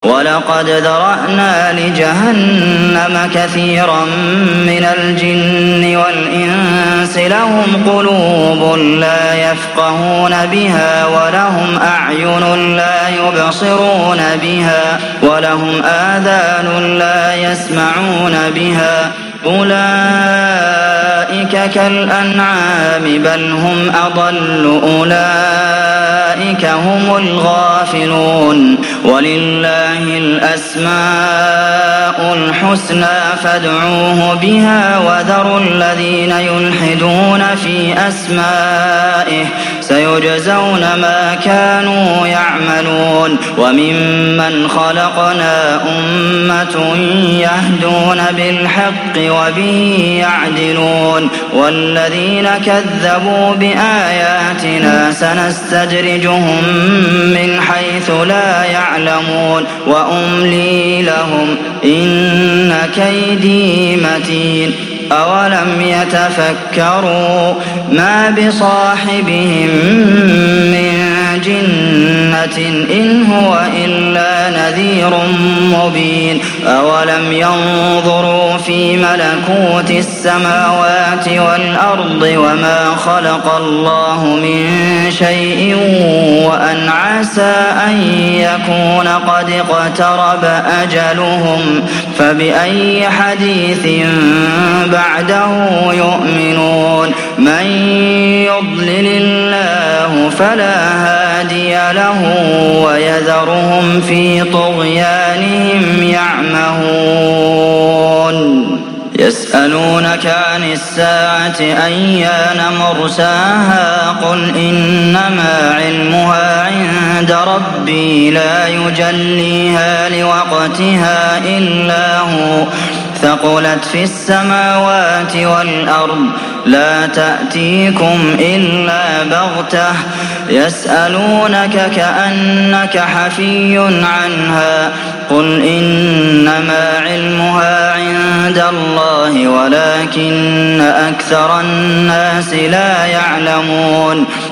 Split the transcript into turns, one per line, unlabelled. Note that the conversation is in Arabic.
ولقد ذرأنا لجهنم كثيرا من الجن والإنس لهم قلوب لا يفقهون بها ولهم أعين لا يبصرون بها ولهم آذان لا يسمعون بها أولئك كالأنعام بل هم أضل أولئك هم الغافلون ولله الأسماء الحسنى فادعوه بها وذروا الذين يلحدون في أسمائه سيجزون ما كانوا يعملون وممن خلقنا أمة يهدون بالحق وبه يعدلون والذين كذبوا بآياتنا سنستدرجهم من حيث لا يعلمون وأملي لهم إن كيدي متين أولم يتفكروا ما بصاحبهم من جنة إن هو إلا نذير مبين أولم ينظروا في ملكوت السماوات والأرض وما خلق الله من شيء وأن عسى أن يكون قد اقترب أجلهم فبأي حديث بعده يؤمنون من يضلل الله فلا هادي له ويذرهم في طغيانهم يعمهون يسألونك عن الساعة أيان مرساها قل إنما علمها عند ربي لا يجليها لوقتها إلا هو ثقلت في السماوات والأرض لا تأتيكم إلا بغتة يسألونك كأنك حفي عنها قل إنما علمها عند الله ولكن أكثر الناس لا يعلمون